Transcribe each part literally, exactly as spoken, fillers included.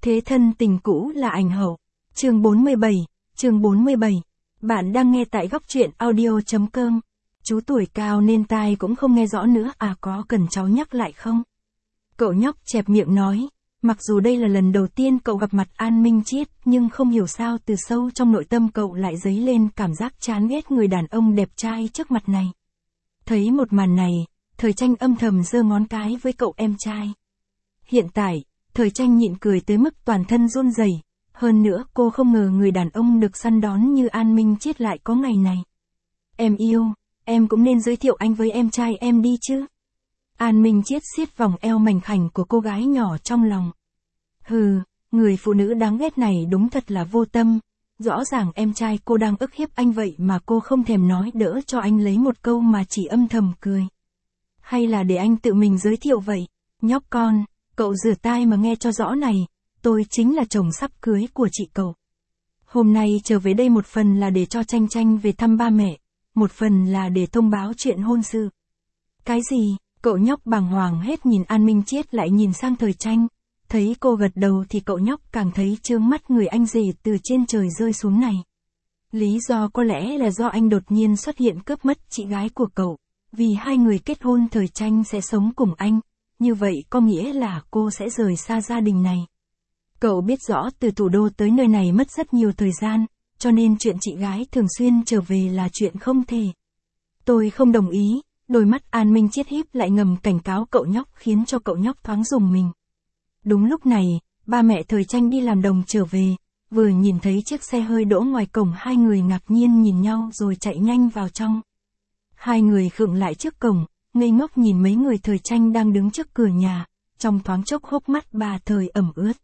Thế thân tình cũ là ảnh hậu. Chương bốn mươi bảy, chương bốn mươi bảy. Bạn đang nghe tại góc truyện audio.com. Chú tuổi cao nên tai cũng không nghe rõ nữa, à có cần cháu nhắc lại không? Cậu nhóc chẹp miệng nói, mặc dù đây là lần đầu tiên cậu gặp mặt An Minh Chiết, nhưng không hiểu sao từ sâu trong nội tâm cậu lại dấy lên cảm giác chán ghét người đàn ông đẹp trai trước mặt này. Thấy một màn này, Thời Tranh âm thầm giơ ngón cái với cậu em trai. Hiện tại, Thời Tranh nhịn cười tới mức toàn thân run rẩy. Hơn nữa cô không ngờ người đàn ông được săn đón như An Minh Chiết lại có ngày này. Em yêu, em cũng nên giới thiệu anh với em trai em đi chứ. An Minh Chiết siết vòng eo mảnh khảnh của cô gái nhỏ trong lòng. Hừ, người phụ nữ đáng ghét này đúng thật là vô tâm. Rõ ràng em trai cô đang ức hiếp anh vậy mà cô không thèm nói đỡ cho anh lấy một câu mà chỉ âm thầm cười. Hay là để anh tự mình giới thiệu vậy? Nhóc con, cậu rửa tai mà nghe cho rõ này. Tôi chính là chồng sắp cưới của chị cậu. Hôm nay trở về đây một phần là để cho Tranh Tranh về thăm ba mẹ, một phần là để thông báo chuyện hôn sự. Cái gì? Cậu nhóc bàng hoàng hết nhìn An Minh Chiết lại nhìn sang Thời Tranh. Thấy cô gật đầu thì cậu nhóc càng thấy trướng mắt người anh rể từ trên trời rơi xuống này. Lý do có lẽ là do anh đột nhiên xuất hiện cướp mất chị gái của cậu. Vì hai người kết hôn Thời Tranh sẽ sống cùng anh. Như vậy có nghĩa là cô sẽ rời xa gia đình này. Cậu biết rõ từ thủ đô tới nơi này mất rất nhiều thời gian, cho nên chuyện chị gái thường xuyên trở về là chuyện không thể. Tôi không đồng ý, đôi mắt An Minh Chiết híp lại ngầm cảnh cáo cậu nhóc khiến cho cậu nhóc thoáng rùng mình. Đúng lúc này, ba mẹ Thời Tranh đi làm đồng trở về, vừa nhìn thấy chiếc xe hơi đỗ ngoài cổng hai người ngạc nhiên nhìn nhau rồi chạy nhanh vào trong. Hai người khựng lại trước cổng, ngây ngốc nhìn mấy người Thời Tranh đang đứng trước cửa nhà, trong thoáng chốc hốc mắt bà Thời ẩm ướt.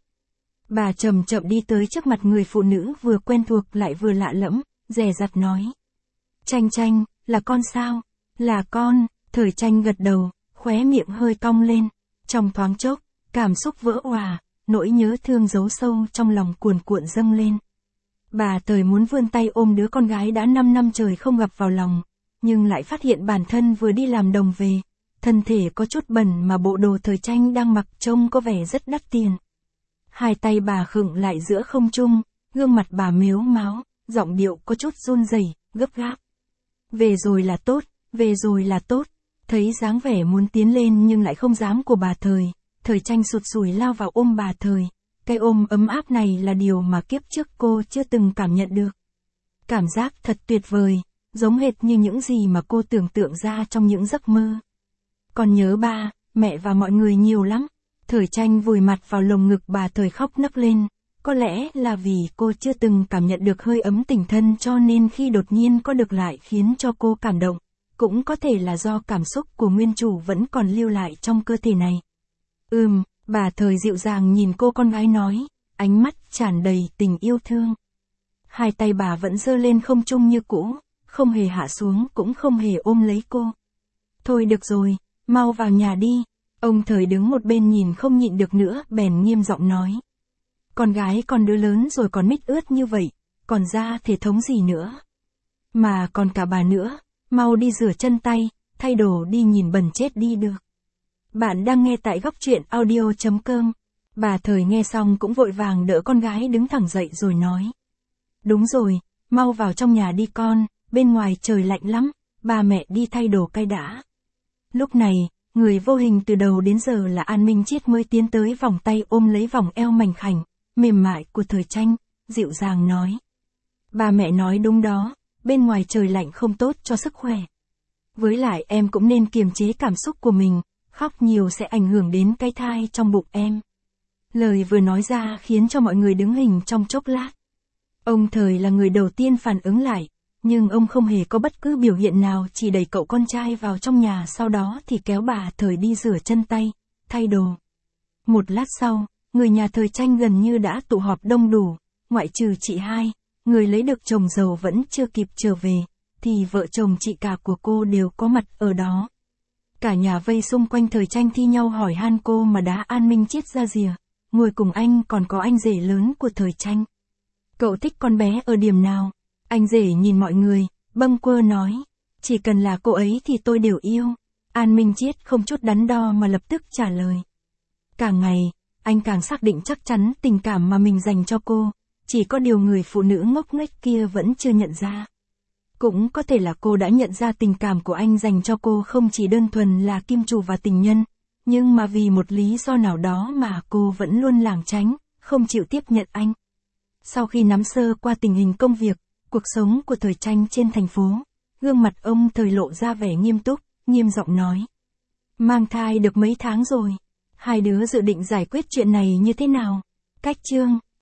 Bà chậm chậm đi tới trước mặt người phụ nữ vừa quen thuộc lại vừa lạ lẫm, dè dặt nói. Tranh Tranh, là con sao? Là con, Thời Tranh gật đầu, khóe miệng hơi cong lên. Trong thoáng chốc, cảm xúc vỡ òa, nỗi nhớ thương giấu sâu trong lòng cuồn cuộn dâng lên. Bà Thời muốn vươn tay ôm đứa con gái đã năm năm trời không gặp vào lòng, nhưng lại phát hiện bản thân vừa đi làm đồng về, thân thể có chút bẩn mà bộ đồ Thời Tranh đang mặc trông có vẻ rất đắt tiền. Hai tay bà khựng lại giữa không trung, gương mặt bà mếu máo, giọng điệu có chút run rẩy, gấp gáp. Về rồi là tốt, về rồi là tốt. Thấy dáng vẻ muốn tiến lên nhưng lại không dám của bà Thời, Thời Tranh sụt sùi lao vào ôm bà Thời. Cái ôm ấm áp này là điều mà kiếp trước cô chưa từng cảm nhận được. Cảm giác thật tuyệt vời, giống hệt như những gì mà cô tưởng tượng ra trong những giấc mơ. Còn nhớ ba, mẹ và mọi người nhiều lắm. Thời Tranh vùi mặt vào lồng ngực bà Thời khóc nấc lên, có lẽ là vì cô chưa từng cảm nhận được hơi ấm tình thân cho nên khi đột nhiên có được lại khiến cho cô cảm động, cũng có thể là do cảm xúc của nguyên chủ vẫn còn lưu lại trong cơ thể này. Ừm, bà Thời dịu dàng nhìn cô con gái nói, ánh mắt tràn đầy tình yêu thương. Hai tay bà vẫn giơ lên không trung như cũ, không hề hạ xuống cũng không hề ôm lấy cô. Thôi được rồi, mau vào nhà đi. Ông Thời đứng một bên nhìn không nhịn được nữa, bèn nghiêm giọng nói. Con gái con đứa lớn rồi còn mít ướt như vậy, còn ra thể thống gì nữa. Mà còn cả bà nữa, mau đi rửa chân tay, thay đồ đi nhìn bẩn chết đi được. Bạn đang nghe tại góc truyện audio.com. Bà Thời nghe xong cũng vội vàng đỡ con gái đứng thẳng dậy rồi nói. Đúng rồi, mau vào trong nhà đi con, bên ngoài trời lạnh lắm, ba mẹ đi thay đồ cái đã. Lúc này, người vô hình từ đầu đến giờ là An Minh Chiết mới tiến tới vòng tay ôm lấy vòng eo mảnh khảnh, mềm mại của Thời Tranh, dịu dàng nói. Ba mẹ nói đúng đó, bên ngoài trời lạnh không tốt cho sức khỏe. Với lại em cũng nên kiềm chế cảm xúc của mình, khóc nhiều sẽ ảnh hưởng đến cái thai trong bụng em. Lời vừa nói ra khiến cho mọi người đứng hình trong chốc lát. Ông Thời là người đầu tiên phản ứng lại. Nhưng ông không hề có bất cứ biểu hiện nào, chỉ đẩy cậu con trai vào trong nhà, sau đó thì kéo bà Thời đi rửa chân tay, thay đồ. Một lát sau, người nhà Thời Tranh gần như đã tụ họp đông đủ, ngoại trừ chị hai, người lấy được chồng giàu vẫn chưa kịp trở về, thì vợ chồng chị cả của cô đều có mặt ở đó. Cả nhà vây xung quanh Thời Tranh thi nhau hỏi han cô mà đá An Minh Chiết ra rìa, ngồi cùng anh còn có anh rể lớn của Thời Tranh. Cậu thích con bé ở điểm nào? Anh rể nhìn mọi người, bâng quơ nói, chỉ cần là cô ấy thì tôi đều yêu. An Minh Chiết không chút đắn đo mà lập tức trả lời. Cả ngày, anh càng xác định chắc chắn tình cảm mà mình dành cho cô. Chỉ có điều người phụ nữ ngốc nghếch kia vẫn chưa nhận ra. Cũng có thể là cô đã nhận ra tình cảm của anh dành cho cô không chỉ đơn thuần là kim chủ và tình nhân, nhưng mà vì một lý do nào đó mà cô vẫn luôn lảng tránh, không chịu tiếp nhận anh. Sau khi nắm sơ qua tình hình công việc, cuộc sống của Thời Tranh trên thành phố, gương mặt ông Thời lộ ra vẻ nghiêm túc, nghiêm giọng nói. Mang thai được mấy tháng rồi, hai đứa dự định giải quyết chuyện này như thế nào? Cách Chương